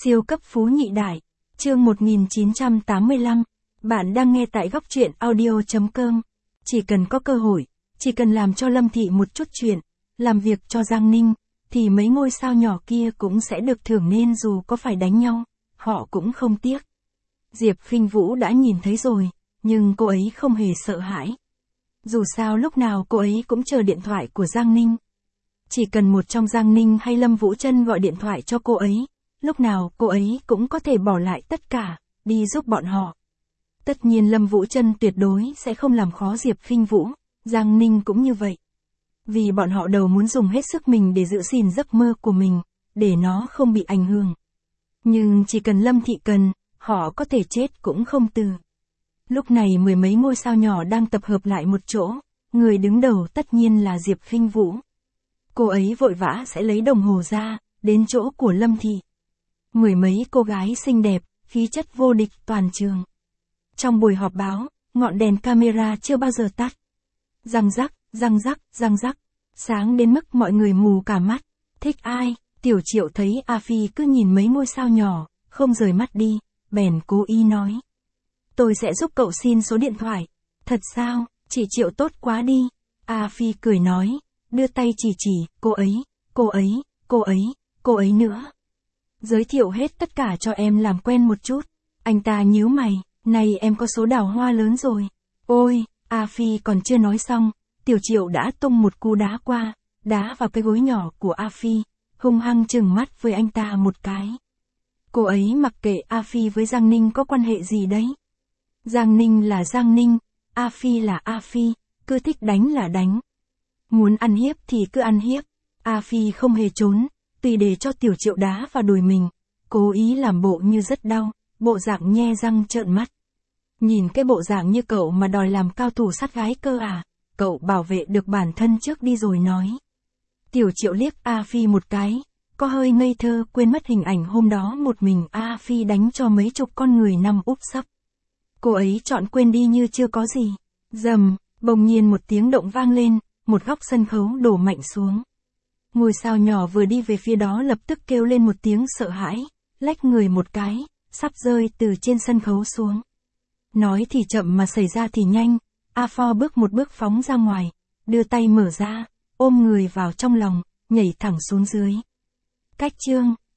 Siêu cấp phú nhị đại. Chương 1985. Bạn đang nghe tại góc truyện audio.com. Chỉ cần có cơ hội, chỉ cần làm cho Lâm Thị một chút chuyện, làm việc cho Giang Ninh, thì mấy ngôi sao nhỏ kia cũng sẽ được thưởng, nên dù có phải đánh nhau, họ cũng không tiếc. Diệp Khinh Vũ đã nhìn thấy rồi, nhưng cô ấy không hề sợ hãi. Dù sao lúc nào cô ấy cũng chờ điện thoại của Giang Ninh. Chỉ cần một trong Giang Ninh hay Lâm Vũ Trân gọi điện thoại cho cô ấy, lúc nào cô ấy cũng có thể bỏ lại tất cả, đi giúp bọn họ. Tất nhiên Lâm Vũ Trân tuyệt đối sẽ không làm khó Diệp Khinh Vũ, Giang Ninh cũng như vậy. Vì bọn họ đều muốn dùng hết sức mình để giữ gìn giấc mơ của mình, để nó không bị ảnh hưởng. Nhưng chỉ cần Lâm Thị cần, họ có thể chết cũng không từ. Lúc này mười mấy ngôi sao nhỏ đang tập hợp lại một chỗ, người đứng đầu tất nhiên là Diệp Khinh Vũ. Cô ấy vội vã sẽ lấy đồng hồ ra, đến chỗ của Lâm Thị. Mười mấy cô gái xinh đẹp, khí chất vô địch toàn trường. Trong buổi họp báo, ngọn đèn camera chưa bao giờ tắt. Răng rắc, răng rắc, răng rắc, sáng đến mức mọi người mù cả mắt. Thích ai? Tiểu Triệu thấy A Phi cứ nhìn mấy ngôi sao nhỏ, không rời mắt đi, bèn cố ý nói. Tôi sẽ giúp cậu xin số điện thoại. Thật sao? Chị Triệu tốt quá đi. A Phi cười nói, đưa tay chỉ, cô ấy nữa. Giới thiệu hết tất cả cho em làm quen một chút. Anh ta nhíu mày, này em có số đào hoa lớn rồi. Ôi, A Phi còn chưa nói xong, Tiểu Triệu đã tung một cú đá qua, đá vào cái gối nhỏ của A Phi, hung hăng trừng mắt với anh ta một cái. Cô ấy mặc kệ A Phi với Giang Ninh có quan hệ gì đấy. Giang Ninh là Giang Ninh, A Phi là A Phi, cứ thích đánh là đánh. Muốn ăn hiếp thì cứ ăn hiếp. A Phi không hề trốn, tùy để cho Tiểu Triệu đá vào đùi mình, cố ý làm bộ như rất đau, bộ dạng nhe răng trợn mắt. Nhìn cái bộ dạng như cậu mà đòi làm cao thủ sát gái cơ à, cậu bảo vệ được bản thân trước đi rồi nói. Tiểu Triệu liếc A Phi một cái, có hơi ngây thơ quên mất hình ảnh hôm đó một mình A Phi đánh cho mấy chục con người nằm úp sấp. Cô ấy chọn quên đi như chưa có gì. Rầm, bỗng nhiên một tiếng động vang lên, một góc sân khấu đổ mạnh xuống. Ngôi sao nhỏ vừa đi về phía đó lập tức kêu lên một tiếng sợ hãi, lách người một cái, sắp rơi từ trên sân khấu xuống. Nói thì chậm mà xảy ra thì nhanh, A Pho bước một bước phóng ra ngoài, đưa tay mở ra, ôm người vào trong lòng, nhảy thẳng xuống dưới. Cách chương